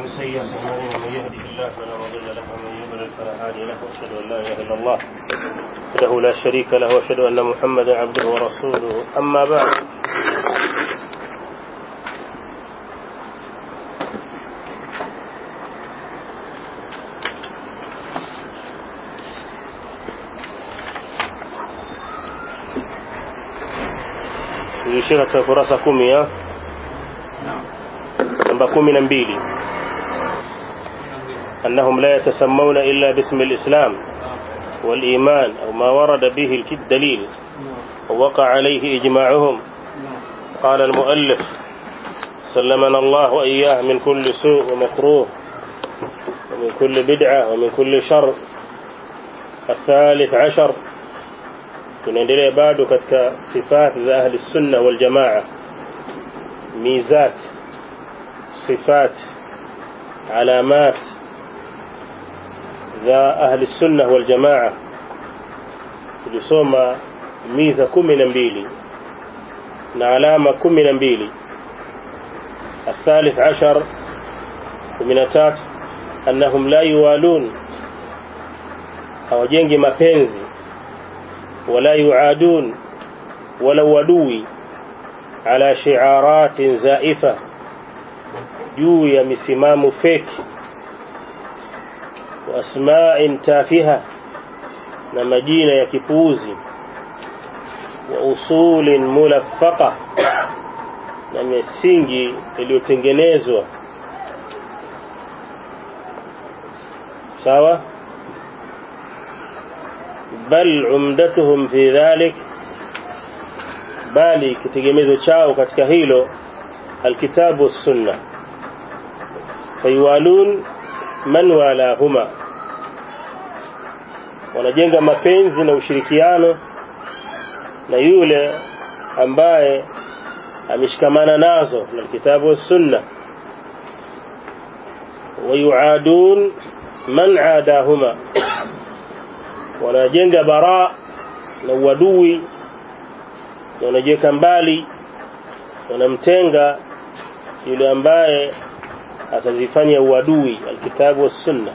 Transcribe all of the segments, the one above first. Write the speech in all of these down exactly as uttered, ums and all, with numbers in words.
سيئات أعمالنا من يهده الله فلا مضل له ومن يضلل فلا هادي له وأشهد أن لا إله إلا الله وحده لا شريك له وأشهد أن محمدا عبده ورسوله أما بعد tulishika katika kurasa kumi ya namba kumi na mbili أنهم لا يتسمون إلا باسم الإسلام والإيمان أو ما ورد به الدليل ووقع عليه إجماعهم. قال المؤلف سلمنا الله وإياه من كل سوء ومكروه ومن كل بدعة ومن كل شر. الثالث عشر tunaendelea bado katika sifat za ahli sunna wal jamaa, mizat, sifat, alamat za ahli sunna wal jamaa. Tulisoma miza kumi na mbili na alama kumi na mbili. الثالث عشر ومن التات أنهم لا يوالون hawajengi mapenzi ولا يعادون ولا ودوي على شعارات زائفة juu ya misimamo feki وأسماء تافهة na majina ya kipuuzi وأصول ملفقة na misingi iliyotengenezwa sawa. بل عمدتهم في ذلك bali kitegemezo chao katika hilo alkitabu sunna. fayualun man walahuma, wanajenga mapenzi na ushirikiano na yule ambaye ameshikamana nazo na kitabu sunna. wayuadun man adahuma, wanajenga bara na uadui, wanajiweka mbali, wanamtenga yule ambaye atazifanya uadui alkitabu والسنة.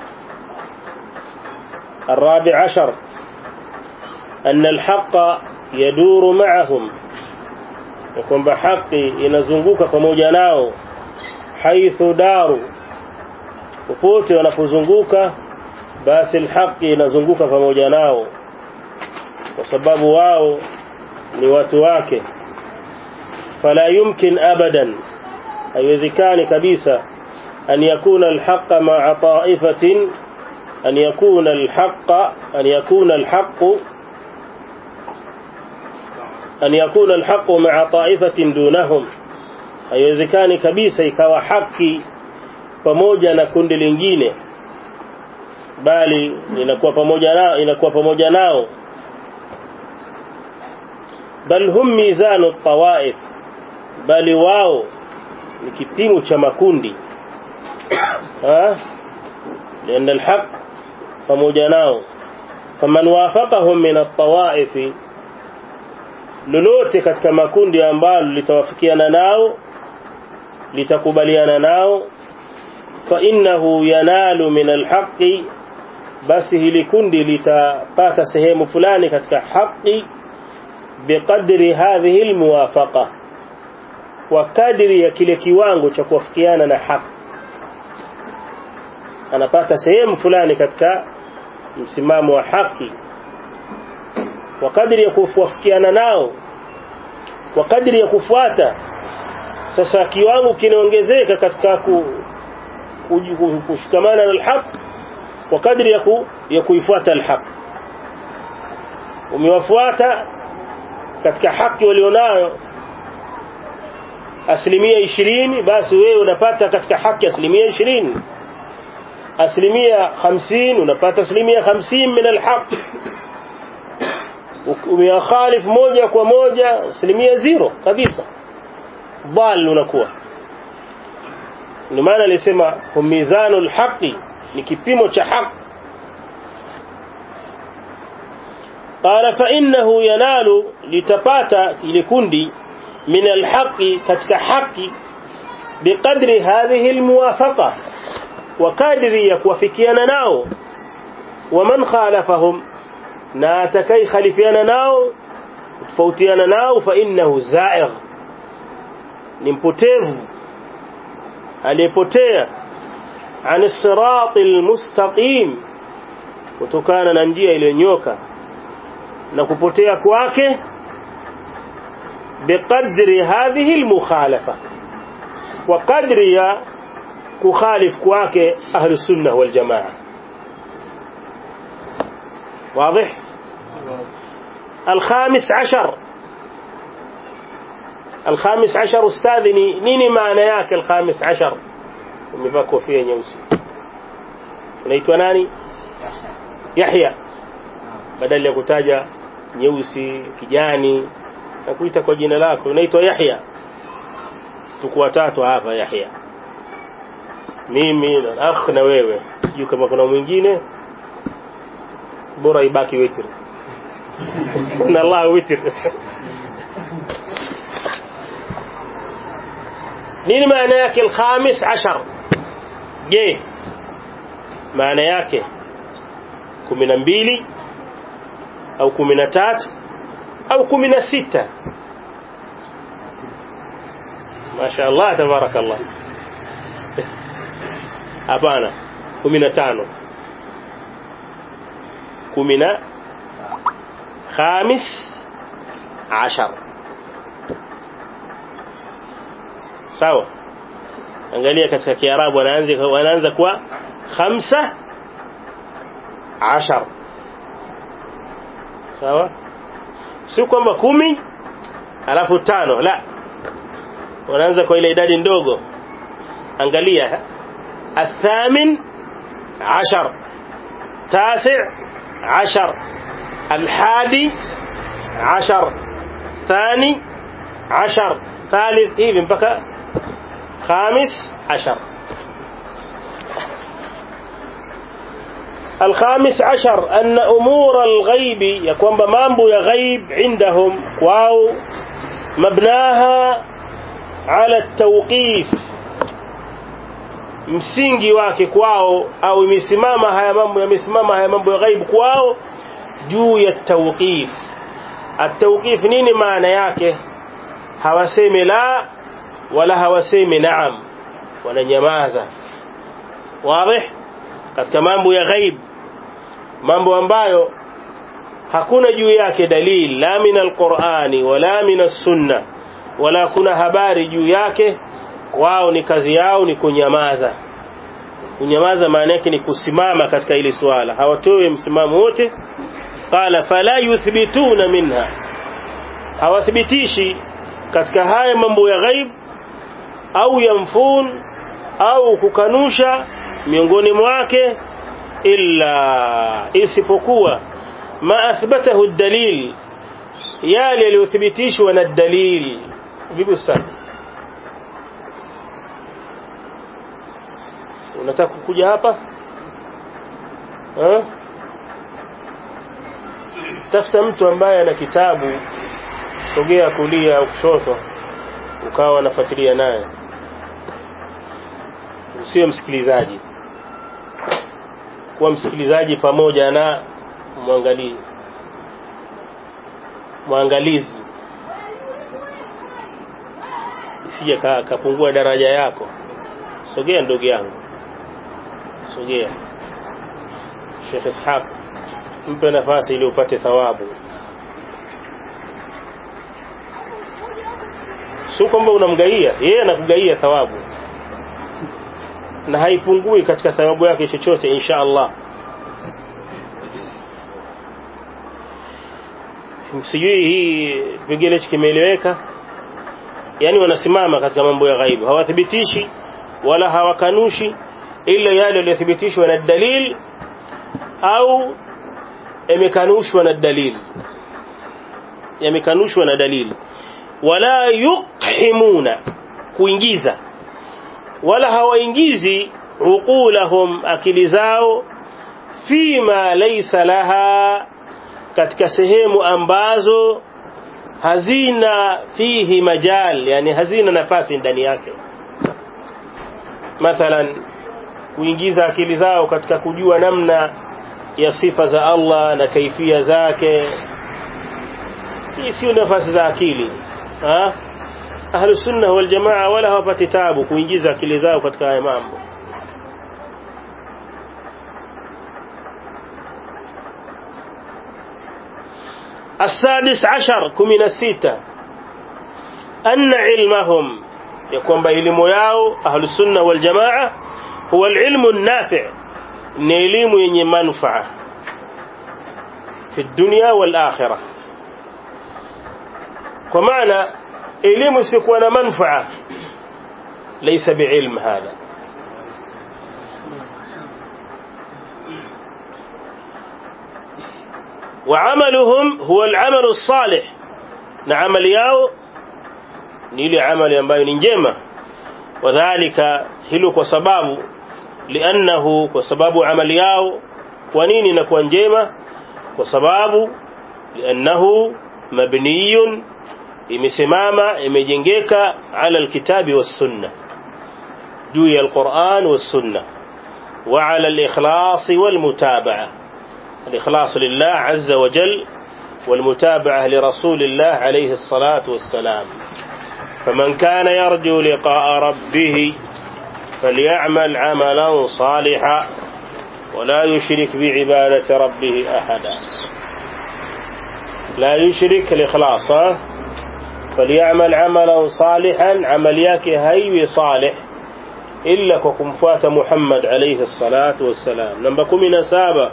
الرابع عشر أن الحق يدور معهم, kwamba haki inazunguka pamoja nao. haithu daru, popote wanapozunguka basi alhaqi inazunguka pamoja nao, kwa sababu wao ni watu wake. fala yumkin abadan, haiwezekani kabisa an yakuna alhaqa ma'a ta'ifatin an yakuna alhaqa an yakuna alhaqu an yakuna alhaqu ma'a ta'ifatin dunahum, haiwezekani kabisa ikawa haki pamoja na kundi lingine, bali inakuwa pamoja nao inakuwa pamoja nao. bal hum mizanu at-tawaif, bali wao ni kipimo cha makundi. ha لأن الحق pamoja nao. faman wafaqahum min at-tawaif, lolote katika makundi ambalo litawafikiana nao, litakubaliana nao, fa innahu yanalu min al-haqqi, basi hili kundi litapata sehemu fulani katika haki biqadri hadhihi almuwafaqa, wa kadri ya kile kiwango cha kuafikiana na haki, anapata sehemu fulani katika msimamo wa haki, wa kadri ya kuafikiana nao, wa kadri ya kufuata. Sasa kiwango kinaongezeka katika kushikamana na haki kwa kadri ya ku, ya kuifuata alhaq. Umewafuata katika haki walionayo asilimia ishirini, basi wewe unapata katika haki asilimia ishirini. asilimia hamsini unapata asilimia hamsini min alhaq. Umeyakhalif moja kwa moja asilimia zero kabisa, dhal unakuwa. Ndio maana alisema humizanu alhaqi, ni kipimo cha haki. qala fa innahu yanalu, litapata ile kundi min alhaqi, katika haki biqadri hadhihi almuwafaqa, wa kadri ya kuwafikiana nao wa man khalafahum na atakai khalifiana nao tofautiana nao fa innahu za'igh ni mpotevu aliyepotea ani siratil mustaqim kutokana na njia iliyonyoka na kupotea kwake biqadri hadhihi almukhalafa wa qadri ya kukhalif kwake ahli sunnah wal jamaa واضح الخامس عشر الخامس عشر استاذني نيني معنى yake الخامس عشر umevaa kofia nyeusi unaitwa nani Yahya badala ya kutaja nyeusi kijani na kuita kwa jina lako unaitwa Yahya tuko watatu hapa Yahya mimi na akh na wewe sijui kama kuna mwingine bora ibaki witr na Allah witr nini maana yake الخامس عشر je maana yake kumi na mbili au kumi na tatu au kumi na sita mashaallah tabarakallah hapana kumi na tano kumi na خامس عشر sawa angalia katika kiarabu wanaanza wanaanza kwa خمسة عشر sawa si kwamba kumi alafu tano la wanaanza kwa ile idadi ndogo angalia الثامن عشر تاسع عشر الحادي عشر ثاني عشر ثالث إذن بقى خامس عشر الخامس عشر أن أمور الغيب يكون بمامبو يغيب عندهم واو مبناها على التوقيف msingi wake kwao au imesimama haya mambo yamesimama haya mambo ya ghaib kwao juu ya tawqif at-tawqif nini maana yake hawasemi la wala hawasemi naam wananyamaza wazi katika mambo ya ghaib mambo ambayo hakuna juu yake dalili la min al-Qur'ani wala min as-sunnah wala kuna habari juu yake wao ni kazi yao ni kunyamaza kunyamaza maana yake ni kusimama katika ile swala hawatoe msimamo wote qala fala yuthbituna minha hawathibitishi katika haya mambo ya ghaib au yamfun au kukanusha miongoni mwake illa isipokuwa ma athbatahu ad-dalil yale yaliyothibitishwa na dalil vipi sana unataka kuja hapa eh tafuta mtu ambaye ana kitabu sogea kulia au kushoto ukawa unafuatilia naye usiwe msikilizaji kuwa msikilizaji pamoja na muangalie muangalizi isije kapungua daraja yako sogea ndugu yangu sogea Sheikh Ishaq mpe nafasi ili upate thawabu sio kwamba unamgaia yeye anakugaia thawabu na haipungui katika thawabu yake chochote insha Allah msijui hii vingine kimeeleweka yani wanasimama katika mambo ya ghaibu hawathibitishi wala hawakanushi ila yale yaliyothibitishwa na dalil au yamekanushwa na dalil yamekanushwa na dalil wala yuqhimuna kuingiza wala hawaingizi uqulahum akili zao fima laysa laha katika sehemu ambazo hazina fihi majal yani hazina nafasi ndani yake mathalan kuingiza akili zao katika kujua namna ya sifa za Allah na kaifia zake. Hii sio nafasi za akili. Ha? Ahlus Sunnah wal Jamaa wala hawapati taabu kuingiza akili zao katika haya mambo. السادس عشر كمنا الستة أن علمهم يكون بعلم ياو أهل السنة والجماعة هو العلم النافع نعلم يني منفعة في الدنيا والآخرة. ومعنى علم سيكون منفعة ليس بعلم هذا. وعملهم هو العمل الصالح نعمل ياو نيلي عمل ينبغي نجمة وذلك هلو كسباب لأنه كسباب عمل ياو ونيني نكون جمة كسباب لأنه مبني إمسماما إمجنجيك على الكتاب والسنة دوي القرآن والسنة وعلى الإخلاص والمتابعة. الإخلاص لله عز وجل والمتابعة لرسول الله عليه الصلاة والسلام. فمن كان يرجو لقاء ربه فليعمل عملا صالحا ولا يشرك بعبادة ربه أحدا. لا يشرك الإخلاص فليعمل عملا صالحا عملياك هيوي صالح إلا ككمفات محمد عليه الصلاة والسلام. نبقى من سابع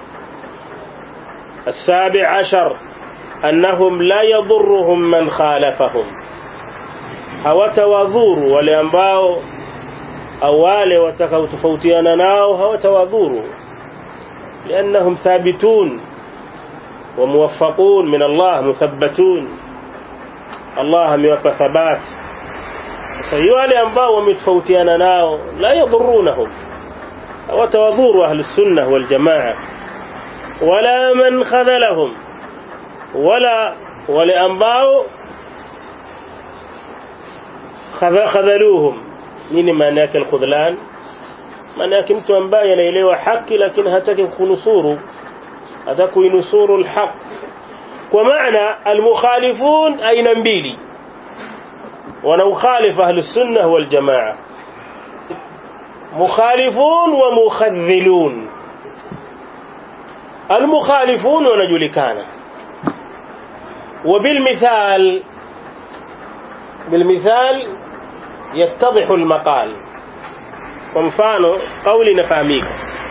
السابع عشر أنهم لا يضرهم من خالفهم. hawatawadhuru wale ambao au wale watakaotofautiana nao hawatawadhuru لأنهم ثابتون وموفقون من الله مثبتون. الله amewapa thabat. Sasa wale ambao wametofautiana nao la yadhurunhum hawatawadhuru ahlus sunnah wal jamaa wala man khadhalahum wala wale ambao khadhaluhum. nini maana yake al-khudlan? maana yake mtu ambaye anaelewa haki lakini hataki kunusuru, hataki kunusuru al-haq. kwa maana al-mukhalifun aina mbili, wanaukhalif ahlus sunnah wal jamaa, mukhalifun wa mukhadhilun. المخالفون ونجلكانا وبالمثال بالمثال يتضح المقال. ومفانو قولي نفهميك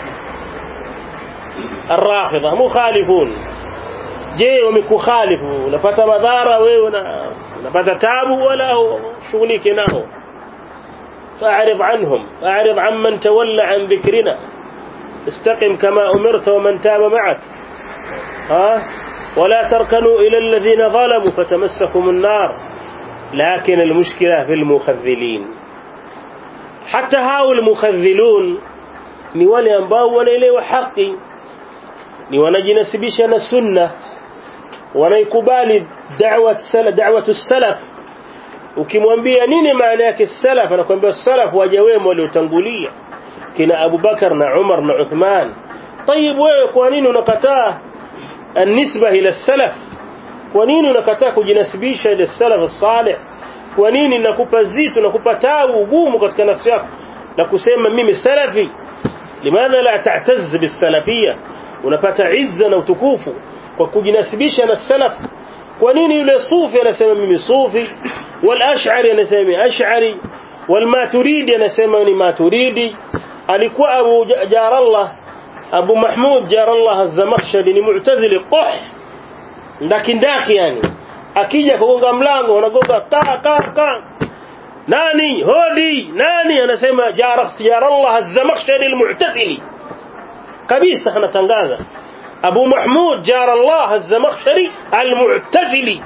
الرافضة مخالفون جي ومكو خالفوا نفت مذارة ونفت تابوا ولا شغليك ناهو. فأعرض عنهم فأعرض عن من تولى عن ذكرنا استقم كما أمرت ومن تاب معك. ها ولا تركنوا إلى الذين ظلموا فتمسكم النار. لكن المشكلة في المخذلين. حتى هاو المخذلون ni wale ambao wanaelewa haki, ni wanajinasibisha na sunna, wanaikubali da'wa salaf da'watu salaf. ukimwambia nini maana yake salaf anakuambia salaf waja wema waliotangulia kina Abu Bakar na Umar na Uthman. طيب wewe kwa nini unakataa النسبة ila salaf? kwa nini unakataa kujinasibisha ila salaf as-salih? kwa nini nakupa zito nakupa taabu ugumu katika nafsi yako na kusema mimi salafi? limadha la ta'tazz bis-salafiyya? unapata izza na utukufu kwa kujinasibisha na salaf. kwa nini yule sufi anasema mimi sufi, wal ash'ari anasema mimi ash'ari, wal maturidi anasema ni maturidi? alikuwa Abu Jarallah Abu Mahmud Jarallah az-Zamakhshari ni mu'tazili quh ndaki ndaki, yani akija kugonga mlango wanagonga ta ka ka, nani hodi nani, anasema Jarallah az-Zamakhshari al-mu'tazili kabisa. anatangaza Abu Mahmud Jarallah az-Zamakhshari al-mu'tazili.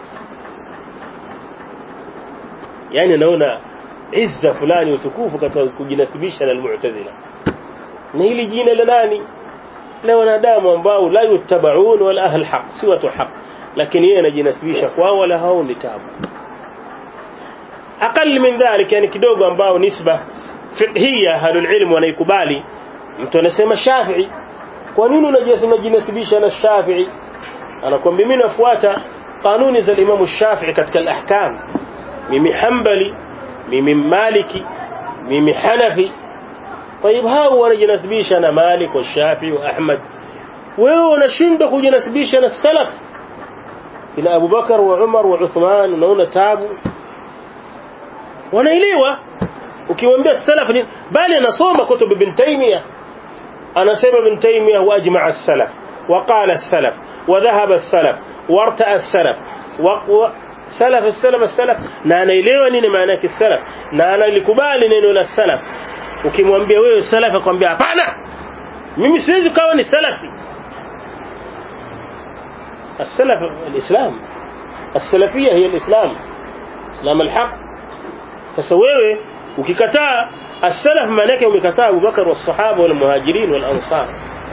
yani naona izza fulani utukufu katika kujinasibisha na al-mu'tazila. na hili jina la nani? la wanadamu ambao la yutabaun wala ahl haq, si watu haq, lakini yeye anajinasibisha kwao wala hao ni tabu. aqall min dhalik, yani kidogo ambao nisba fiqhiyya ahlul ilm wanaikubali. Mtu anasema Shafi'i, kwa nini unajinasibisha na Shafi'i? Anakuambia mimi nafuata kanuni za Imam Shafi'i katika al-ahkam, mimi Hanbali, mimi Maliki, mimi Hanafi. طيب hao wanajinasibisha na Malik wa Shafi'i wa Ahmad, wewe unashindwa kujinasibisha na salaf ila Abu Bakar wa Umar wa Uthman. Unaona tabu, wanaelewa ukiwaambia salaf ni bali. anasoma kutub Ibn Taymiyyah, anasema Ibn Taymiyyah wajma'a as-salaf wa qala as-salaf wa dhahaba as-salaf wa irta'a as-salaf wa salaf as-salaf as-salaf, na anaelewa nini maana yake salaf na analikubali neno la salaf. Ukimwambia wewe salaf akwambia hapana, mimi siwezi kawa ni salafi. السلف الإسلام، السلفية هي الإسلام، إسلام الحق. فسويه وككتاء السلف معناه وككتاء أبو بكر والصحابة والمهاجرين والأنصار.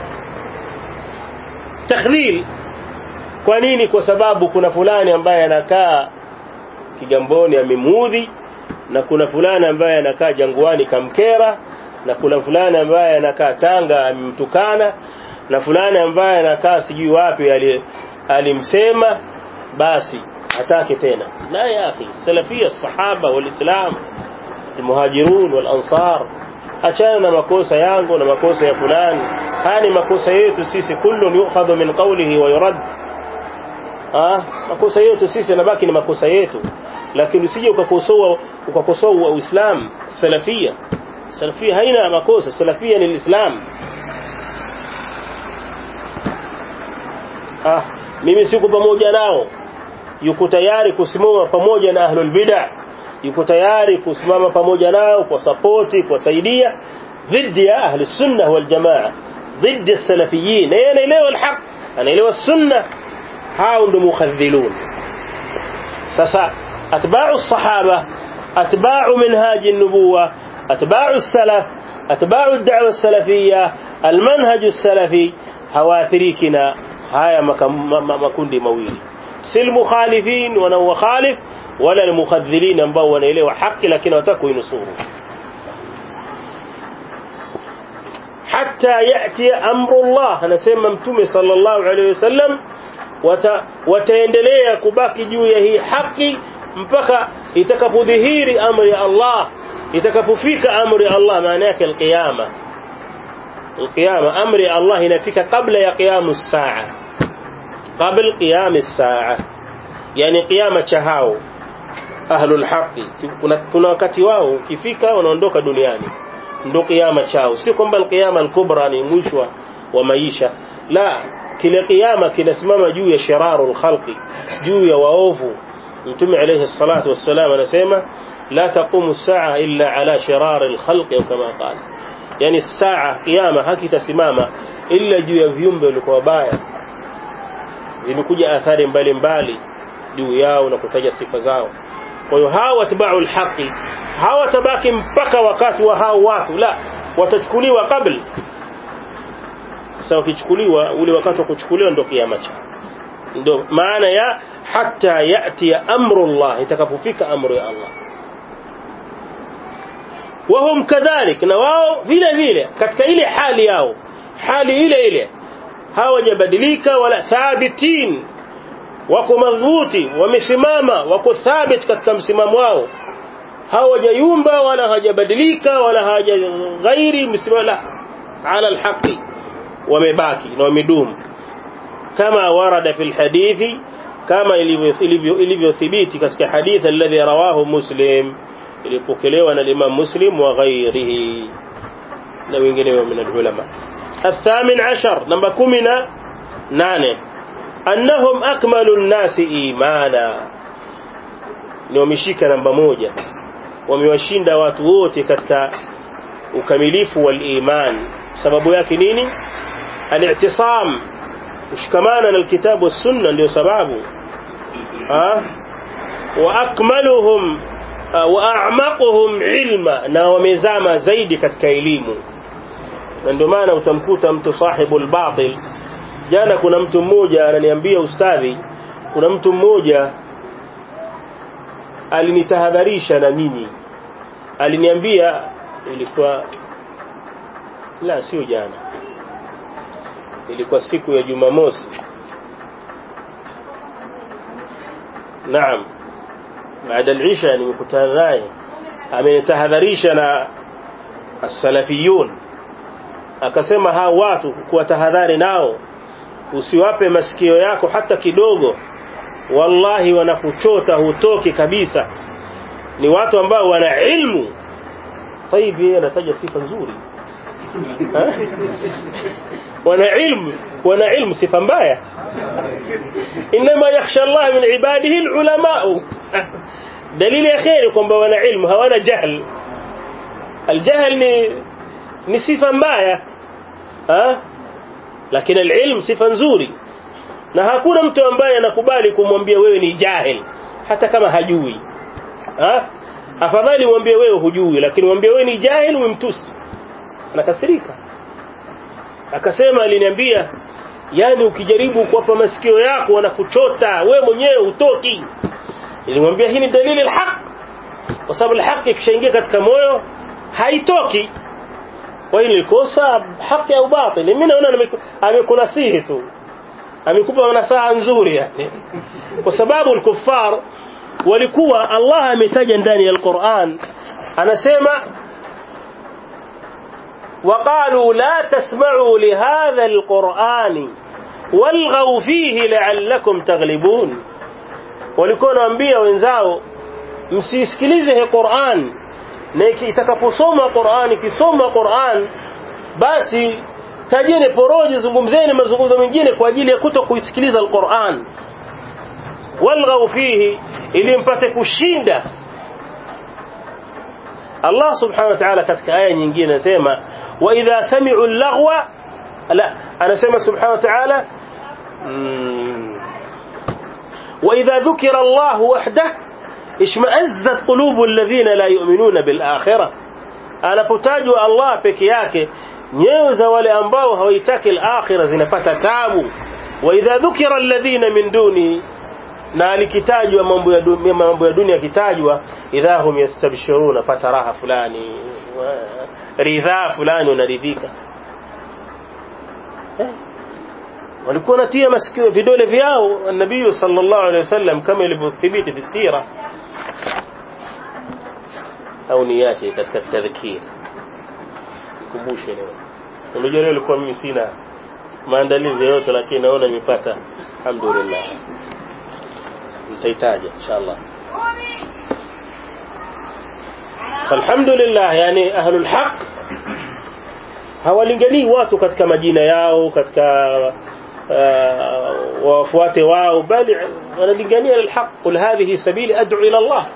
تخذيل kwa nini? Kwa sababu kuna fulani ambaye anakaa Kigamboni amemudhi, na kuna fulani ambaye anakaa Jangwani kamkera, na kuna fulani ambaye anakaa Tanga amemtukana, na fulani ambaye anakaa sijui wapi ali alimsema, basi hataki tena. La ya akhi, salafia sahaba walislam almuhajirun walansar, achana na makosa yangu na makosa ya fulani. Haya ni makosa yetu sisi, kullu yu'khadhu min qawlihi wa yurad. ah makosa yetu sisi yanabaki ni makosa yetu, lakini usije ukakosoa ukakosoa uislamu. Salafia salafia haina makosa, salafia ni alislam. ah mimi siku pamoja nao, yuko tayari kusimama pamoja na ahlul bid'ah, yuko tayari kusimama pamoja nao kwa supporti, kwa saidia dhidi ya ahli sunnah wal jamaa, dhidi ya salafiyin. yeye anaelewa alhaq, anaelewa sunna. hao ndio mukhadhilun. sasa atba'u sahaba, atba'u minhaj an-nubuwah, atba'u salaf, atba'u ad-da'wa as-salafiyya, al-manhaj as-salafi, hawathirikina haya makundi mawili, sil mukhalifin wa wakhalif, wala al-mukhadhilin ambao wanaelewa haki lakini wataka kuinusuru. hatta yati amru Allah, anasema Mtume sallallahu alayhi wasallam, wataendelea kubaki juu ya hii haki mpaka itakapodhihiri amri ya Allah, itakapofika amri ya Allah. maana yake al-qiyama. al-qiyama amri ya Allah inafika kabla ya qiyamus saa, قبل قيام الساعة، يعني قيامة chahao ahlul haqi. kuna kuna wakati wao kifika wanaondoka duniani, ndio qiyama chao. si kwamba al-qiyama al-kubra ni mwisho wa maisha, la, kile qiyama kinasimama juu ya shirarul khalqi, juu ya waovu. Mtume alayhi salatu wassalam anasema la taqumu as-sa'a illa ala shiraril khalqi, kama qala, yani saa qiyama hakitasimama illa juu ya viumbe walikuwa wabaya. Zimekuja athari mbalimbali juu yao na kutaja sifa zao. Kwa hiyo hawa watba'u al-haqi hawatabaki mpaka wakati wa hao watu, la, watachukuliwa kabla. Sasa ukichukuliwa ule wakati wa kuchukuliwa ndio kiyama cha, ndio maana ya hatta yati amru Allah, itakapofika amru ya Allah. Wahum kadhalik, na wao vile vile katika ile hali yao, hali ile ile, hawajabadilika wala thabitin, wako madhubuti, wamesimama, wako thabit katika msimamo wao, hawajayumba wala hawajabadilika wala hawajaghairi msimamo ala alhaqi, wamebaki na wamedumu. kama warada fil hadithi, kama ilivyo ilivyothibiti katika hadithi alladhi rawahu Muslim, ilipokelewa na Imam Muslim wa ghairihi na wengineo min ulama. الثامن عشر نمبر كمنا نانه أنهم أكمل الناس إيمانا, ni wameshika namba moja, wamewashinda watu wote katika ukamilifu wal iman. sababu yake nini? al-i'tisam, kushikamana na kitabu was sunna, ndio sababu. ah wa akmaluhum wa a'maquhum ilma, na wamezama zaidi katika elimu. na ndio maana utamkuta mtu sahibul batil. Jana kuna mtu mmoja ananiambia, ustadhi, kuna mtu mmoja alinitahadharisha na mimi, aliniambia ilikuwa la sio jana, ilikuwa siku ya Jumamosi. Naam, baada al-isha nimekutana naye, amenitahadharisha na as-salafiyun, akasema hao watu kuwa tahadhari nao, usiwape masikio yako hata kidogo, wallahi wanakuchota hutoki kabisa, ni watu ambao wana ilmu. طيب yeye anataja sifa nzuri wana ilmu, wana ilmu sifa mbaya. inma yakhsha Allah min ibadihi alulama, dalili ya khair kwamba wana ilmu, hawana jahl. aljahl ni ni sifa mbaya, ha lakini alilm sifa nzuri, na hakuna mtu ambaye anakubali kumwambia wewe ni jahil hata kama hajui. ha afadhali mwambie wewe hujui, lakini mwambie wewe ni jahil umemtusi, anakasirika. Akasema aliniambia, yani ukijaribu kuwapa masikio yako wanakuchota, wewe mwenyewe hutoki. Nilimwambia hii ni dalili alhaq, kwa sababu alhaq ikishaingia katika moyo haitoki. Kwa hiyo nilikosa haki au batili. Mimi naona amekunasihi tu, amekupa nasaha nzuri yani, kwa sababu al-kuffar walikuwa, Allah ametaja ndani ya Al-Qur'an, anasema وقالوا لا تسمعوا لهذا القرآن والغوا فيه لعلكم تغلبون. walikuwa wanaambia wenzao msisikilize hii Qur'an, na itakaposoma Qur'an, kisoma Qur'an basi tajeni poroje, zungumzeni mazungumzo mengine kwa ajili ya kutokuisikiliza Al-Qur'an. walghau fihi, ili mpate kushinda. Allah subhanahu wa ta'ala katika aya nyingine anasema wa idha sami'u al-laghwa, la anasema subhanahu wa ta'ala wa idha dhukira Allah wahdahu ishma'azzat qulubu alladhina la yu'minuna bil akhirah. Anapotajwa Allah peke yake, nyoyo za wale ambao hawaitaki al-akhirah zinapata taabu. wa idha dhukira alladhina min duni, na alikitajwa mambo ya dunia, mambo ya dunia kitajwa, idhahum yastabshiruna, fataraha fulani ridha fulani unaridhika. eh walikuwa natia masikio vidole vyao an-nabii sallallahu alayhi wasallam kama ilivyothibiti fi sira. au niache katika tadhkir kumbushe leo. Unajua leo ilikuwa mimi sina maandalizi yote, lakini naona nimepata, alhamdulillah. nitahitaji inshallah. alhamdulillah, yani ahlul haq hawalingani watu katika majina yao, katika uh, wafuate wao, bali wanalingania alhaq. qul hadhihi sabili ad'u ila Allah.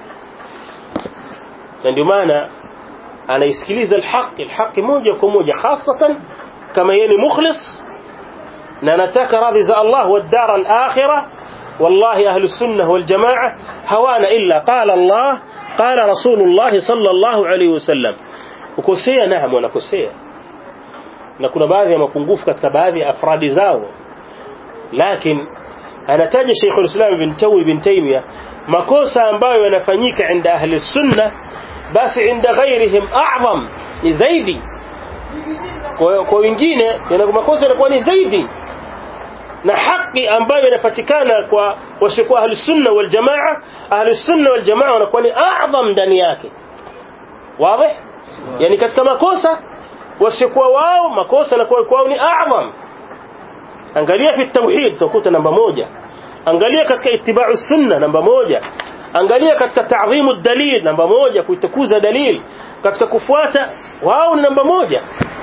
ndio maana anaisikiliza alhaq, alhaq moja kwa moja, hasatan kama yeye ni mukhlis na anataka radhi za Allah wa dar al-akhirah. والله أهل السنة والجماعة هوانا إلا قال الله قال رسول الله صلى الله عليه وسلم. ukosea naam, wanakosea na kuna baadhi ya mapungufu katika baadhi ya afradi zao, lakini anataja Sheikh al-Islam ibn Tawi ibn Taymiyyah makosa ambayo yanafanyika inda ahli sunna, basi inda ghairihim a'zam, ni zaidi. Kwa wengine yana makosa yanakuwa ni zaidi, na haki ambayo inapatikana kwa wasikuwa ahli sunna wal jamaa, ahli sunna wal jamaa wanakuwa ni a'zam ndani yake. wazi? Yani katika makosa wasikuwa wao, makosa yanakuwa kwao ni a'zam. angalia fi tauhid utakuta namba moja, angalia katika ittiba'u sunna namba moja, angalia katika ta'dhimu dalil namba moja, kuitukuza dalil, katika kufuata wao ni namba moja.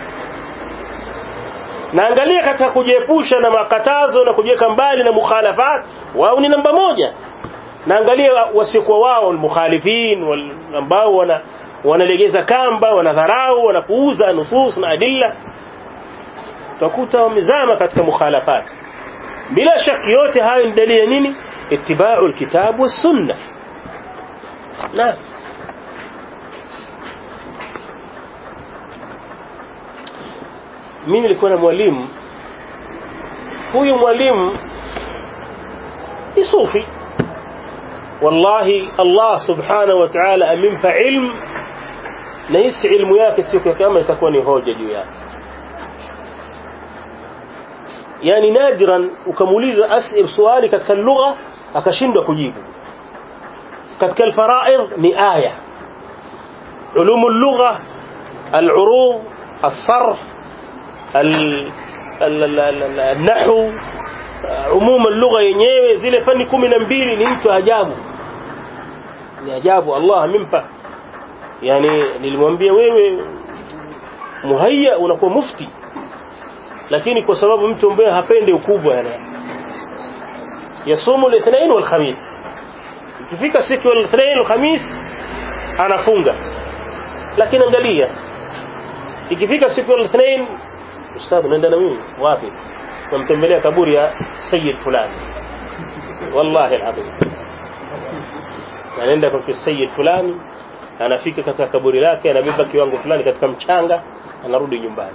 na angalia katika kujiepusha na makatazo na kujiweka mbali na mukhalafat, wao ni namba moja. na angalia wasiokuwa wao al-mukhalifin wal ambao wana wanalegeza kamba, wanadharau, wanapuuza nusus na adilla, utakuta wamezama katika mukhalafat. bila shaki yote hayo ni dalili ya nini? ittiba'u al-kitab was sunnah. na mimi nilikuwa na mwalimu, huyu mwalimu ni sufi. wallahi Allah subhanahu wa ta'ala amempa ilmu na hisi ilmu yake siku ya kiyama itakuwa ni hoja juu yake. Yani nadiran ukamuuliza as'il swali katika lugha akashindwa kujibu. katika al-fara'id ni aya. علوم اللغة العروض الصرف النحو عموم اللغة yenyewe zile fani kumi na mbili ni mtu ajabu. Ni ajabu Allah amempa. Yani nilimwambia wewe muhayya unakuwa mufti. Lakini kwa sababu mtu ambaye hapendi ukubwa yani yasumu al-ithnain wal-khamis. Ikifika siku ya al-ithnain wal-khamis anafunga. Lakini angalia ikifika siku ya al-ithnain ustadhi naenda na mimi wapi? Namtembelea kaburi ya Sayyid fulani. Wallahi alazim. Anaenda kwa Sayyid fulani, anafika katika kaburi lake, anabeba kiwango fulani katika mchanga, anarudi nyumbani.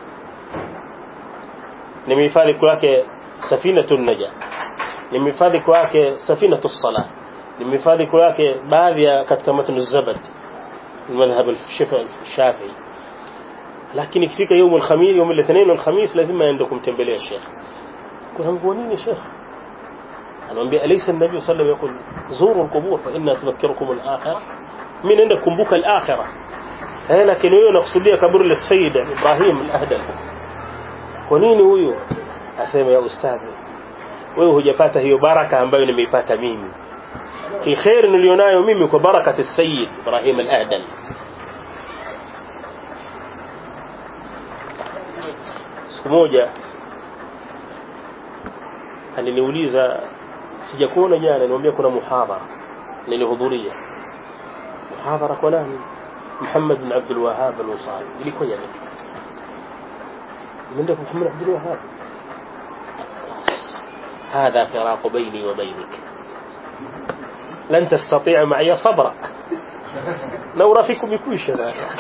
Nimehifadhi kwake Safinatun Najah. Nimehifadhi kwake Safinatus Salah. Nimehifadhi kwake baadhi ya katika matn az-Zabad. المذهب الشافعي. lakini ikifika يوم الخميس يوم الاثنين والخميس lazima aende kumtembelea Sheikh. Kuna mvua nini Sheikh? Anamwambia alaysa an-nabiy sallallahu alayhi wasallam yaqul zuru al-qubur fa inna tudhakkirukum al-akhirah. Mimi naenda kukumbuka al-akhirah. Eh, lakini wewe unakusudia kaburi la Sayyid Ibrahim al-Ahdal. Kwa nini huyo? Asema ya ustadhi, wewe hujapata hiyo baraka ambayo nimeipata mimi. Hii khair nilionayo mimi kwa barakati Sayyid Ibrahim al-Ahdal. Siku moja aliniuliza, sijakuona jana, nilimwambia kuna muhadhara nilihudhuria. Muhadhara kwa nani? Muhammad bin Abdul Wahhab al-Wasali. Ilikuwa jana. Mwenda kwa Muhammad Abdul Wahhab. هذا فراق بيني وبينك لن تستطيع معي صبرا لو رافقكم بكوش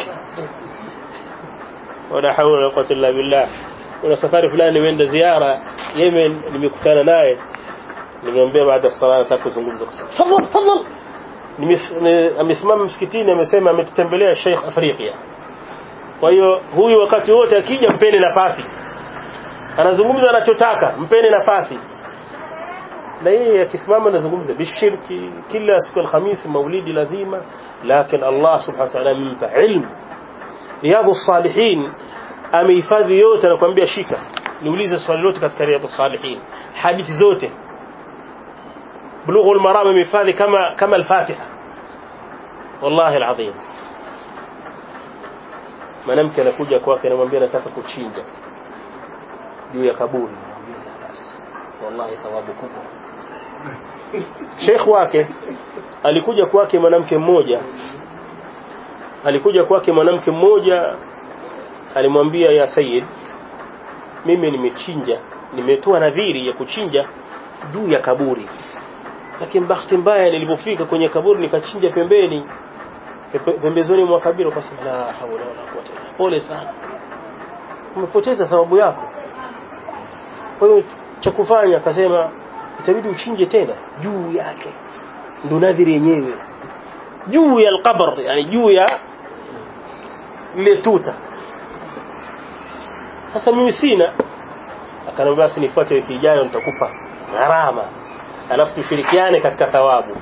ولا حول ولا قوة إلا بالله. ولا سفاري فلان nimeenda ziara Yemen, nimekutana naye, nimemwambia baada ya sala atakuzungumza kusema tafadhali tafadhali. Amesimama msikitini amesema ametutembelea Sheikh Afrika. Kwa hiyo huyu wakati wote akija mpeni nafasi, anazungumza anachotaka, mpeni nafasi. Na yeye akisimama anazungumza bishirki kila siku al-Khamis maulidi lazima, lakini Allah subhanahu wa ta'ala amempa ilmu. Riyadhus Salihin amehifadhi yote, anakuambia shika niulize swali lote katika Riyadhus Salihin, hadithi zote. Bulughul Maram amehifadhi kama kama al-Fatiha. Wallahi alazim. Mwanamke anakuja kwake anamwambia nataka kuchinja juu ya kaburi, anamwambia basi wallahi thawabu kubwa. Sheikh wake alikuja kwake mwanamke mmoja alikuja kwake mwanamke mmoja alimwambia ya Sayyid, mimi nimechinja, nimetoa nadhiri ya kuchinja juu ya kaburi, lakini bahati mbaya nilipofika kwenye kaburi nikachinja pembeni pembezoni mwa kaburi. Akasema la hawla wala quwwata illa billah, pole sana, umepoteza thawabu yako. Kwa hiyo cha kufanya akasema itabidi uchinje tena juu yake, ndo nadhiri yenyewe juu ya al-qabr, yani juu ya ile tuta. Sasa mimi sina, akaniambia basi nifuate wiki ijayo nitakupa gharama alafu tushirikiane katika thawabu.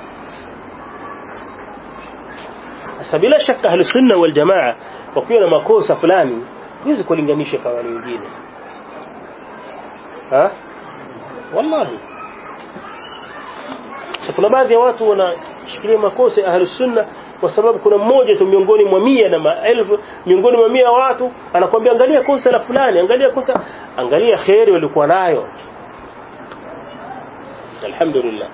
Sasa bila shaka ahli sunna wal jamaa wakiwa na makosa fulani huwezi kulinganisha kwa wale wengine. Ha? Wallahi. Sasa kuna baadhi ya watu wanashikilia makosa ya ahli sunna kwa sababu kuna mmoja tu miongoni mwa mia na maelfu miongoni mwa mia watu anakuambia angalia kosa la fulani, angalia kosa, angalia khairi walikuwa nayo. Alhamdulillah.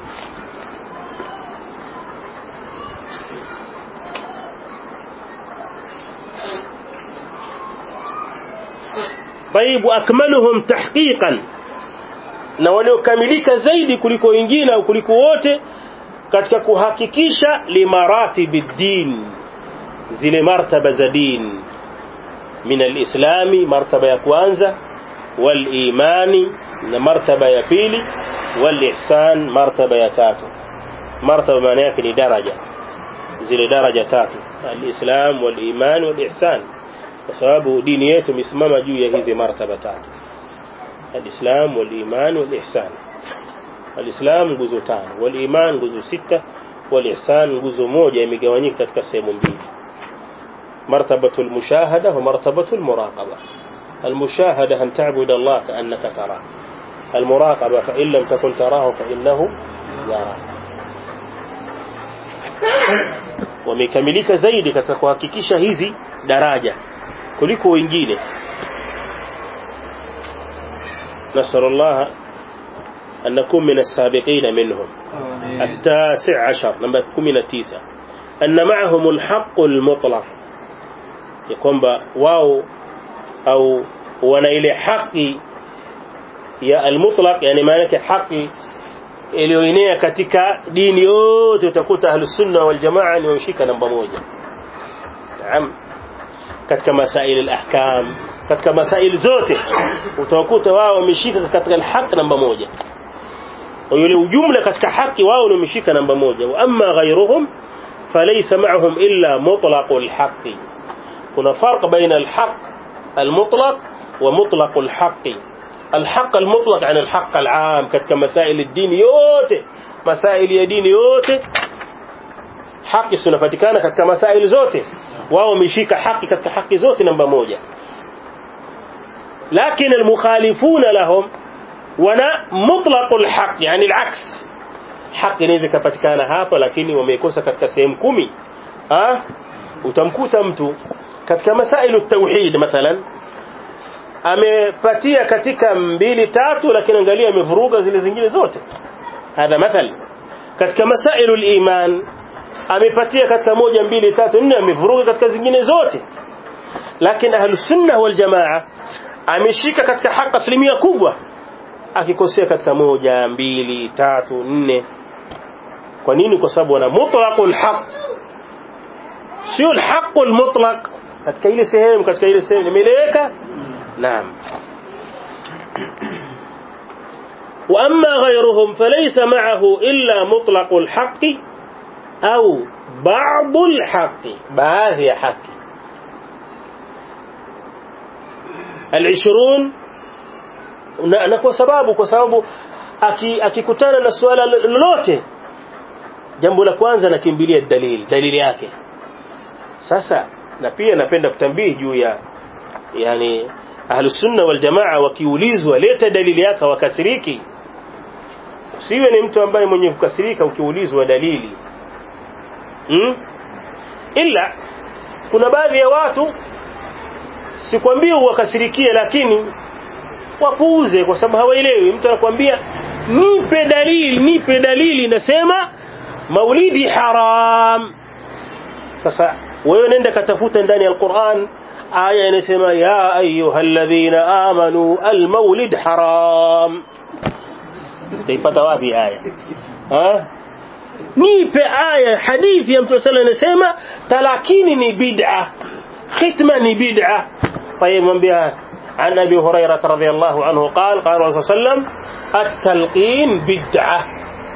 طيب واكملهم تحقيقا, na waliokamilika zaidi kuliko wengine au kuliko wote katika kuhakikisha limaratibid-din, zile martaba za din, min al-islami martaba ya kwanza, wal imani na martaba ya pili, wal ihsan martaba ya tatu. Martaba maana yake ni daraja, zile daraja tatu, al-Islam wal-Iman wal-Ihsan, kwa sababu dini yetu imesimama juu ya hizi martaba tatu, al-Islam wal-Iman wal-Ihsan. Al-Islam nguzo tano, wal-Iman nguzo sita, wal-Ihsan nguzo moja imegawanyika katika sehemu mbili, martabatul mushahada wa martabatul muraqaba. المشاهدة أن تعبد الله كأنك تراه، المراقبة فإن لم تكن تراه فإنه يراك. Wamekamilika zaidi katika kuhakikisha hizi daraja kuliko wengine. Nasallallahu an nakun min as-sabiqin minhum. التاسع عشر namba kumi na tisa anna ma'ahum al-haqq al-mutlaq, ya kwamba wao au wana ile haki ya al-mutlaq, yani maana yake haki iliyoenea katika dini yote. Utakuta ahlus sunna wal jamaa ni wamshika namba moja. Naam, katika masail al-ahkam, katika masail zote utakuta wao wameshika katika al-haq namba moja. Kwa hiyo ujumla katika haki wao ni wameshika namba moja. Wa amma ghayruhum falaysa ma'ahum illa mutlaqul haqqi. Kuna farq baina al-haq المطلق ومطلق الحق. الحق المطلق عن الحق العام katika masail الدين yote, masail ya dini yote haki zinapatikana katika masail zote. Wao wameshika haki katika haki zote namba moja. لكن المخالفون لهم wana mutlaqul haq, yani العكس. haki inaweza kupatikana hapa lakini wameikosa katika sehemu kumi. ah utamkuta mtu katika masailu tauhid mathalan amepatia katika mbili tatu, lakini angalia amevuruga zile zingine zote. Hadha mathal. Katika masailu al-iman amepatia katika moja mbili tatu nne, amevuruga katika zingine zote. Lakini ahlus sunna wal jamaa ameshika katika haki asilimia kubwa, akikosea katika moja mbili tatu nne. Kwa nini? Kwa sababu wana mutlaqul haq, sio al-haqul mutlaq. katika ile sehemu katika ile sehemu imeleweka. Naam. wa amma ghayruhum falaysa ma'ahu illa mutlaqul haqqi au ba'dul haqqi, baadhi ya haki. al-ishirini na kwa sababu kwa sababu akikutana na swala lolote, jambo la kwanza nakimbilia dalili dalili yake. Sasa na pia napenda kutambii juu ya yani ahlus sunna wal jamaa wakiulizwa leta dalili yako wakasiriki. Usiwe ni mtu ambaye mwenye kukasirika ukiulizwa dalili. Hmm? Ila kuna baadhi ya watu sikwambii wakasirikie, lakini wapuuze kwa sababu hawaelewi. Mtu anakuambia nipe dalili, nipe dalili, nasema maulidi haram. Sasa wewe nenda katafuta ndani ya Qur'an aya inasema ya ayyuhalladhina amanu almaulid haram. Taipata wapi aya? Ha? Nipe aya hadithi ya Mtume sallallahu alayhi wasallam inasema talakini ni bid'a, khitma ni bid'a. طيب mwambia عن أبي هريرة رضي الله عنه قال قال الرسول صلى الله عليه وسلم التلقين بدعة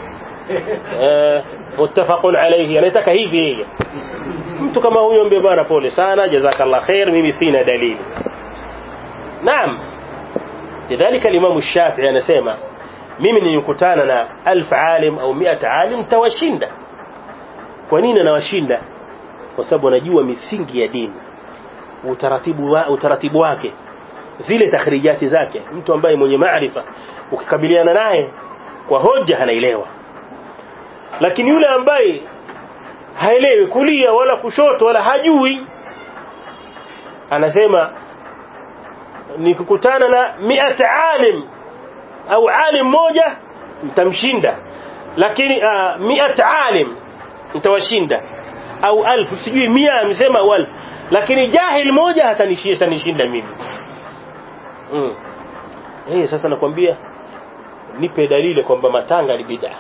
متفق عليه. يعني تكهيفي mtu kama huyo mbie bwana pole sana, jazakallah khair, mimi sina dalili. Naam. Lidhalika Imam Shafi'i anasema mimi nilikutana na elfu alim au mia alim tawashinda. Kwa nini nawashinda? Kwa sababu najua misingi ya dini, utaratibu wa, utaratibu wake, zile takhrijati zake. Mtu ambaye mwenye maarifa ukikabiliana naye kwa hoja anaelewa. Lakini yule ambaye haelewi kulia wala kushoto wala hajui, anasema nikikutana na mia alim au alim moja nitamshinda, lakini uh, mia alim nitawashinda, au alfu sijui mia amesema au alfu, lakini jahil moja hatanishinda nishinda mimi. Mm. Eh, sasa nakwambia nipe dalili kwamba matanga ni bid'a.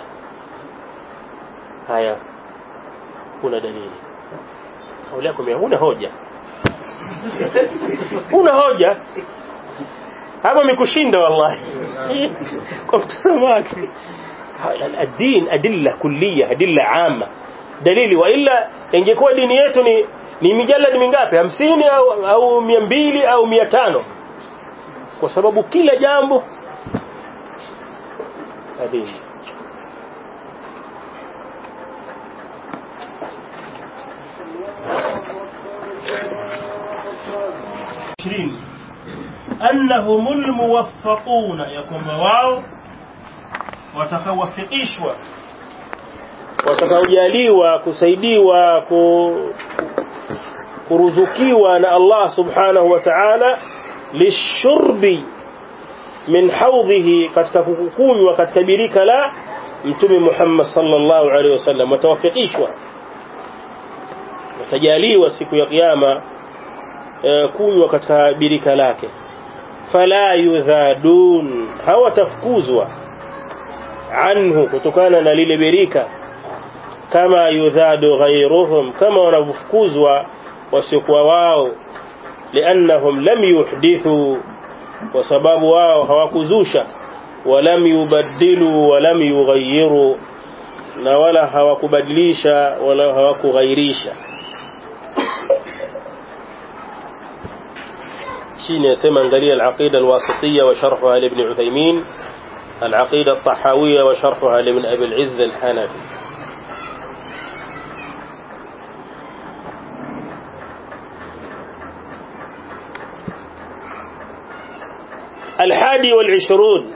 Haya, kuna dalili. Au lako mimi huna hoja. Una hoja? Hapo mikushinda wallahi. Kwa mtazamo wake. الدين أدلة كلية أدلة عامة دليل، وإلا ingekuwa dini yetu ni ni mijaladi mingapi, hamsini au au mia mbili au mia tano, kwa sababu kila jambo hadithi. أنهم الموفقون يكون واو watakawafikishwa watakaojaliwa kusaidiwa kuruzukiwa na Allah subhanahu wa ta'ala lishurbi min hawdhihi, katika kukunywa katika birika la mtume Muhammad sallallahu alaihi wasallam. Watawafikishwa, watajaliwa siku ya kiyama kunywa katika birika lake. Fala yudhadun, hawatafukuzwa anhu, kutokana na lile birika, kama yudhadu ghayruhum, kama wanafukuzwa wasiokuwa wao. Liannahum lam yuhdithu, kwa sababu wao hawakuzusha, walam yubaddilu walam yughayyiru, na wala hawakubadilisha wala hawakughairisha. chini yasema angalia al-aqida al-wasitiyya wa sharhuha li ibn Uthaymeen, al-aqida at-tahawiyya wa sharhuha li ibn Abi al-Izz al-Hanafi. الحادي والعشرون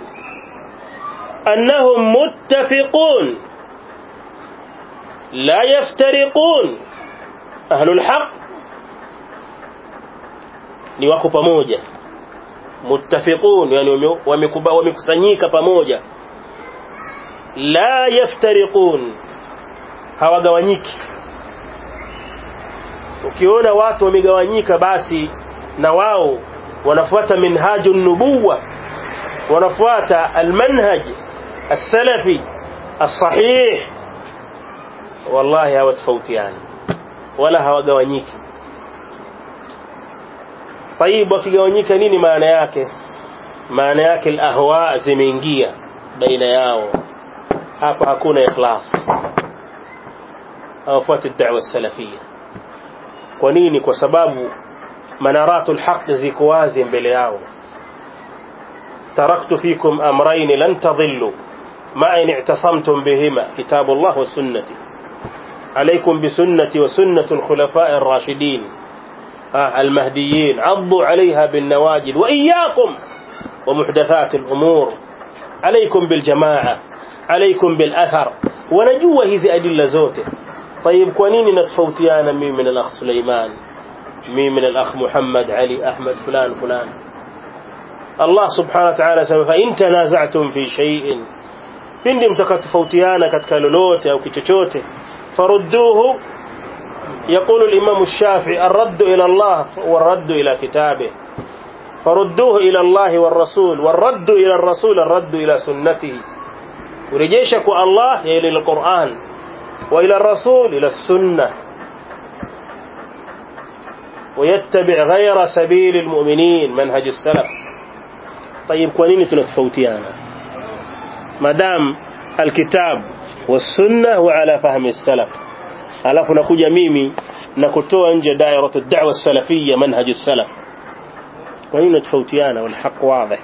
أنهم متفقون لا يفترقون. أهل الحق ni wako pamoja, muttafiqun, yani wamekusanyika pamoja. La yaftariqun, hawagawanyiki. Ukiona watu wamegawanyika, basi na wao wanafuata minhajun nubuwa, wanafuata almanhaj as-salafi as-sahih, wallahi hawatofautiani wala hawagawanyiki. طيب, wakigawanyika nini maana yake? Maana yake al-ahwa zimeingia baina yao, hapa hakuna ikhlas. hawafuati da'wa salafia. Kwa nini? Kwa sababu manaratul haqq ziko wazi mbele yao. taraktu fikum amrayn lan tadhillu ma in i'tasamtum bihima, kitabullah wa sunnati. alaykum bi sunnati wa sunnati al-khulafa'i ar-rashidin المهديين عضوا عليها بالنواجذ وإياكم ومحدثات الأمور، عليكم بالجماعة، عليكم بالأثر. ونجوا هذه أدلة زوته. طيب, كونيني نتفوتيانا مين من الأخ سليمان، مين من الأخ محمد علي أحمد فلان فلان. الله سبحانه وتعالى سبحانه فإن تنازعتم في شيء، pindi mtakatofautiana katika lolote au kichochote, farudduhu. يقول الإمام الشافعي الرد إلى الله والرد إلى كتابه، فردوه إلى الله والرسول، والرد إلى الرسول الرد إلى سنته. ورجيشك الله إلى القرآن، وإلى الرسول إلى السنة، ويتبع غير سبيل المؤمنين منهج السلف. طيب, كونيني تنتفوتيانا مدام الكتاب والسنة وعلى فهم السلف، alafu nakuja mimi na kutoa nje dairatu ad-da'wa salafiyya manhaj as-salaf. Kwa nini tofautiana? Wal haqq wazi.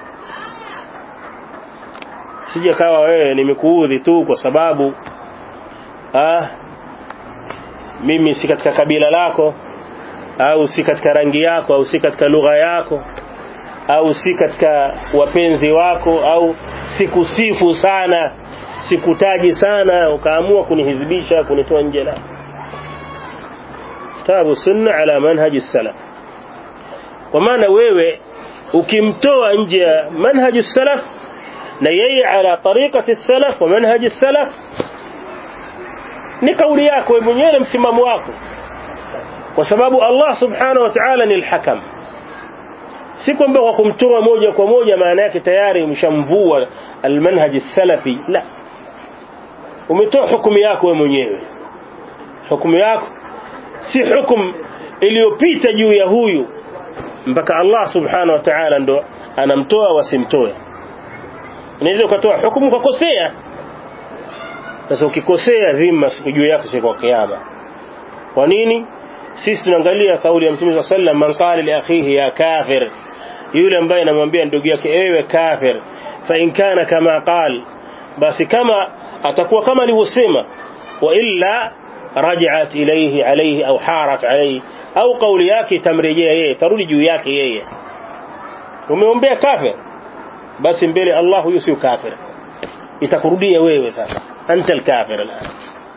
Sije kawa wewe nimekuudhi tu kwa sababu ah mimi si katika kabila lako, au si katika rangi yako, au si katika lugha yako, au si katika wapenzi wako, au sikusifu sana, sikutaji sana, ukaamua kunihizibisha, kunitoa nje. La, kitabu sunna ala manhaji salaf. Kwa maana wewe ukimtoa nje ya manhaji salaf na yeye ala tariqati salaf wa manhaji salaf, ni kauli yako wewe mwenyewe na msimamo wako, kwa sababu Allah subhanahu wa ta'ala ni al-hakam. Si kwamba kwa kumtoa moja kwa moja maana yake tayari umshamvua al-manhaj as-salafi. La, umetoa hukumu yako wewe mwenyewe. Hukumu yako si hukumu iliyopita juu ya huyu mpaka Allah subhanahu wa ta'ala ndo anamtoa wasimtoe. Unaweza ukatoa hukumu kwa kosea. Sasa ukikosea dhima siku juu yako siku ya kiyama. Kwa nini? Sisi tunaangalia kauli ya Mtume sallallahu alayhi wasallam, man qala li akhihi ya kafir, yule ambaye anamwambia ndugu yake ewe kafir, fa in kana kama qal, basi kama atakuwa kama alivyosema, wa illa raj'at ilayhi alayhi au harat alayhi, au kauli yake tamrejea yeye, tarudi juu yake yeye. Umeombea kafir, basi mbele Allah huyo sio kafir, itakurudia wewe sasa, anta al-kafir al'an.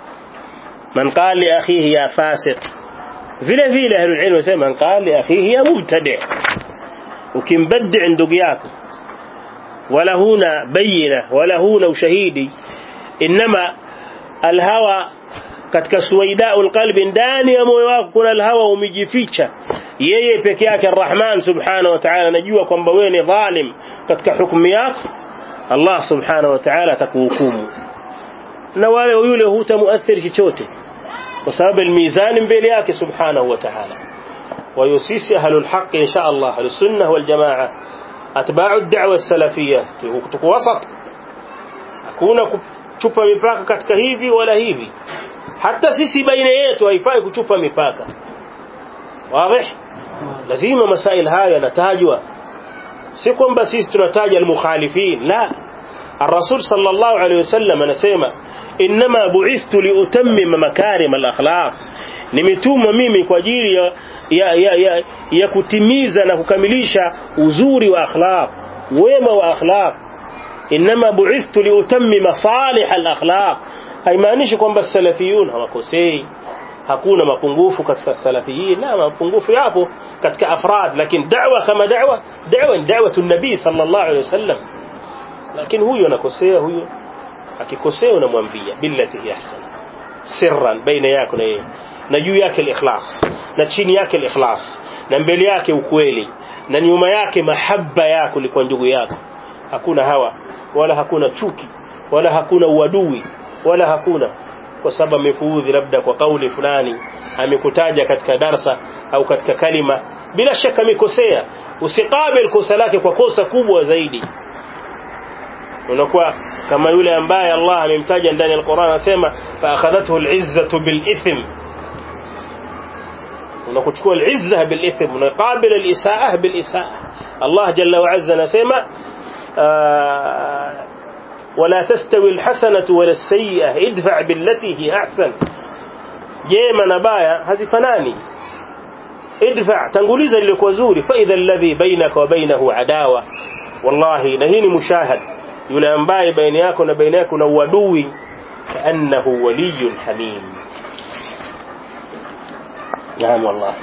Man qala li akhihi ya fasiq, vile vile ahlul ilm wasema man qala li akhihi ya mubtadi', ukimbaddi ndugu yako wala huna bayina wala huna ushahidi, inma alhawa, katika suwaidaul qalbi, ndani ya moyo wako kuna alhawa umejificha, yeye peke yake Arrahman subhanahu wa ta'ala anajua kwamba wewe ni dhalim katika hukumu yako, Allah subhanahu wa ta'ala atakuhukumu, na wale yule hutamuathiri chochote kwa sababu almizani mbele yake subhanahu wa ta'ala. ويسيس أهل الحق إن شاء الله، أهل السنة والجماعة، أتباع الدعوة السلفية tuko wasat, hakuna kuchupa mipaka katika hivi wala hivi. Hata sisi baina yetu haifai kuchupa mipaka. Wazi? Lazima masail haya yanatajwa, si kwamba sisi tunataja almukhalifin, la. الرسول صلى الله عليه وسلم anasema inma bu'ithtu liutammima makarim al-akhlaq, nimetumwa mimi kwa ajili ya ya, ya, ya, ya kutimiza na kukamilisha uzuri wa akhlaq, wema wa akhlaq. Inma bu'ithtu liutammima salih al-akhlaq, haimaanishi kwamba salafiyun hawakosei, hakuna mapungufu katika salafiyin, la, mapungufu yapo katika afrad, lakini da'wa kama da'wa da'wa da'watu an-nabi sallallahu alayhi wasallam. Lakini huyo anakosea, huyo akikosea unamwambia billati hi ahsan, sirran baina yako na yeye, na juu yake al-ikhlas, na chini yake al-ikhlas, na mbele yake ukweli, na nyuma yake mahabba yako kwa ndugu yako. Hakuna hawa wala hakuna chuki wala hakuna uadui wala hakuna kwa sababu amekuudhi labda kwa kauli fulani, amekutaja katika darsa au katika kalima, bila shaka amekosea. Usikabili kosa lake kwa kosa kubwa zaidi. Unakuwa kama yule ambaye Allah amemtaja ndani ya Qur'an, anasema fa akhadhathu al-izzatu bil-ithm. unakuchukua al-izza bil-ithm, unaqabil al-isaa'ah bil-isaa'ah. Allah jalla wa azza anasema wala tastawi al-hasanatu wala as-sayyi'ah idfa' billati hi ahsan. jema na baya hazifanani, idfa' tanguliza lile kwa zuri, fa idha alladhi bainaka wa bainahu adawa. Wallahi, na hii ni mushahad, yule ambaye baina yako na baina yako na uadui, kaannahu waliyun hamim. Naam, wallahi.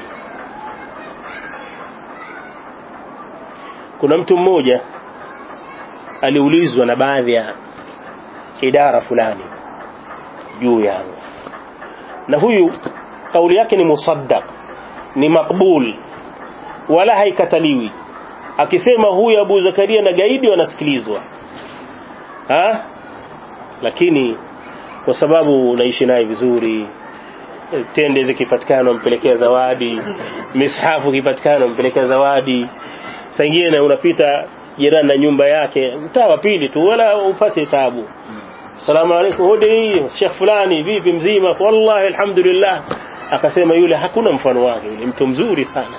Kuna mtu mmoja aliulizwa na baadhi ya idara fulani juu yangu, na huyu kauli yake ni musaddaq, ni makbul, wala haikataliwi. Akisema huyu Abu Zakaria na gaidi wanasikilizwa, ha? Lakini kwa sababu unaishi naye vizuri, tende zikipatikana umpelekea zawadi, mishafu kipatikana umpelekea zawadi, sangine unapita jirani na nyumba yake mtaa wa pili tu wala upate taabu, salamu alaykum hodi Sheikh fulani vipi mzima, wallahi alhamdulillah. Akasema yule hakuna mfano wake, yule mtu mzuri sana.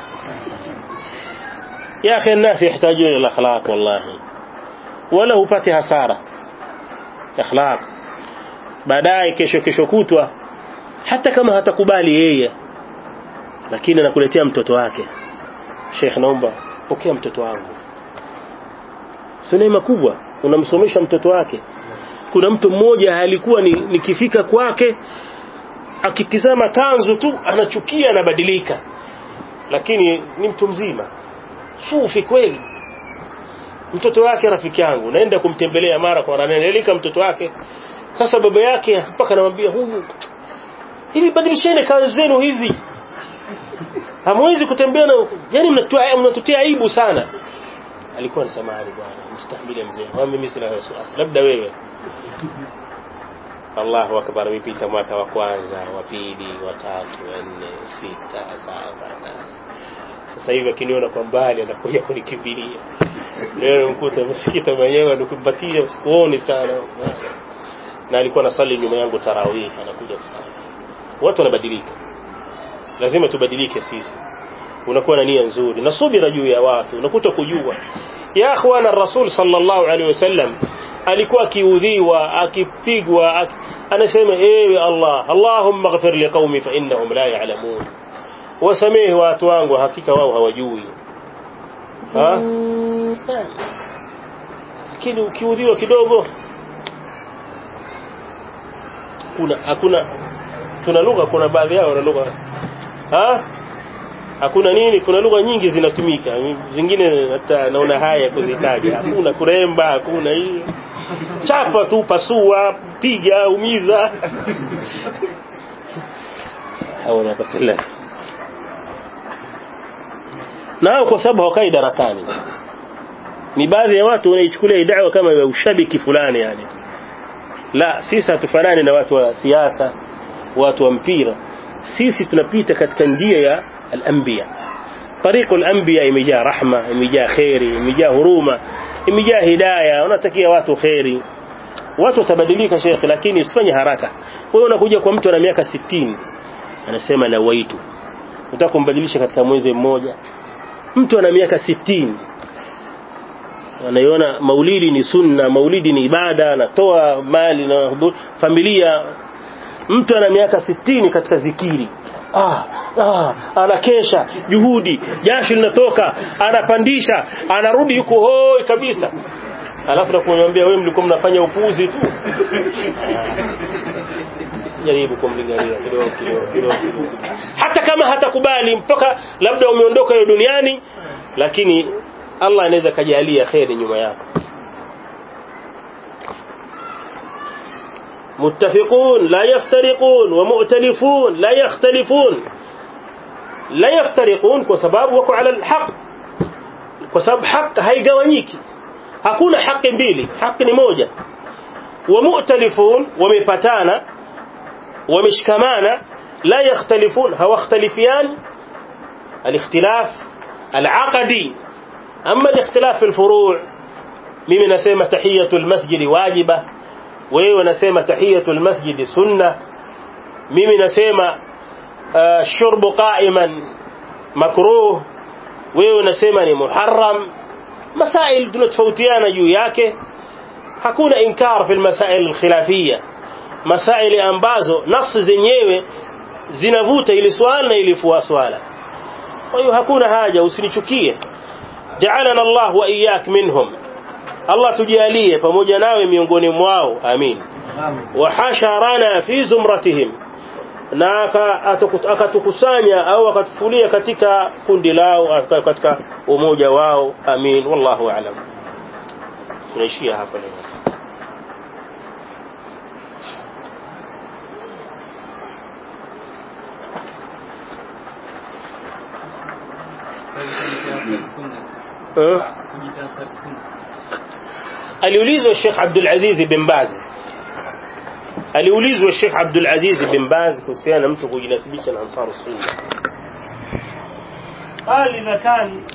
يا أخي الناس يحتاجون إلى الأخلاق والله، ولا upate hasara akhlaq. Baadaye kesho kesho kutwa hata kama hatakubali yeye, lakini anakuletea mtoto wake, Sheikh naomba pokea mtoto wangu. Sunema kubwa, unamsomesha mtoto wake. Kuna mtu mmoja alikuwa ni nikifika kwake akitizama kanzu tu anachukia, anabadilika, lakini ni mtu mzima sufi kweli. Mtoto wake rafiki yangu, naenda kumtembelea mara kwa mara, naeleka mtoto wake. Sasa baba yake mpaka anamwambia huyu, hivi badilisheni kanzu zenu hizi, hamwezi kutembea na, yani mnatoa mnatutia aibu sana. Alikuwa anasamahani bwana, mstahimili mzee, wa mimi sina wasiwasi, labda wewe. Allahu akbar. Mipita mwaka wa kwanza, wa pili, wa tatu, wa nne, sita, saba, nane. Sasa hivi akiniona kwa mbali anakuja kunikimbilia. Leo mkuta msikiti mwenyewe anakumpatia usikuoni sana. Na alikuwa anasali nyuma yangu tarawih, anakuja kusali. Watu wanabadilika. lazima tubadilike sisi. Unakuwa na nia nzuri na subira juu ya watu, unakuta kujua. Ya akhwana, Rasul sallallahu alaihi wasallam alikuwa akiudhiwa, akipigwa, ak... anasema ewe Allah, Allahumma ighfir li qaumi fa innahum la ya'lamun, wasamehe watu wangu hakika wao hawajui. Ha? Lakini ukiudhiwa kidogo, kuna hakuna tuna lugha, kuna baadhi yao wana lugha, ha hakuna nini, kuna lugha nyingi zinatumika, zingine hata naona haya kuzitaja. Hakuna kuremba, hakuna hiyo, chapa tu, pasua, piga, umiza au napatela nao, kwa sababu hawakai darasani. Ni baadhi ya watu wanaichukulia da'wa kama ya ushabiki fulani yani. La, sisi hatufanani na watu wa siasa, watu wa mpira. Sisi tunapita katika njia ya al-anbiya. Tariqul anbiya imejaa rahma, imejaa khairi, imejaa huruma, imejaa hidayah. Unatakia watu khairi, watu tabadilika Sheikh, lakini usifanye haraka. Wewe unakuja kwa mtu ana miaka sitini anasema la waitu, unataka kumbadilisha katika mwezi mmoja. Mtu ana miaka sitini anaiona maulidi ni sunna, maulidi ni ibada, anatoa mali na familia. Mtu ana miaka sitini katika zikiri, ah ah anakesha, juhudi, jasho linatoka, anapandisha, anarudi yuko hoi kabisa. Alafu na kumwambia wewe mlikuwa mnafanya upuzi tu. Jaribu kumlingania kidogo kidogo kidogo, hata kama hatakubali mpaka labda umeondoka hiyo duniani, lakini Allah anaweza kujalia khairi nyuma yako. muttafiqun la yaftariqun wa mu'talifun la yakhtalifun. La yaftariqun kwa sababu wako ala alhaq, kwa sababu haki haigawanyiki, hakuna haki mbili, haki ni moja. Wa mu'talifun, wamepatana, wameshikamana. La yakhtalifun, hawakhtalifian. Al-ikhtilaf al-aqdi. أما الاختلاف في الفروع، mimi nasema tahiyatul masjid wajiba, wewe unasema tahiyatul masjid sunna. Mimi nasema shurbu qa'iman makruh, wewe unasema ni muharram. Masail tunatofautiana juu yake, hakuna inkar fi masail alkhilafiyya, masaili ambazo nafsi zenyewe zinavuta ile swala na ile swala. Kwa hiyo hakuna haja, usinichukie. جعلنا الله وإياك منهم، الله تجاليه pamoja nawe miongoni mwao, amin. Wahasharana fi zumratihim, na akatukusanya au akatufulia katika kundi lao, katika umoja wao, amin. Wallahu a'lam. Tunaishia hapa leo. aliulizwa Sheikh Abdul Aziz bin Baz, aliulizwa Sheikh Abdul Aziz bin Baz kuhusiana na mtu kujinasibisha na Ansar Sunna. قال إذا كان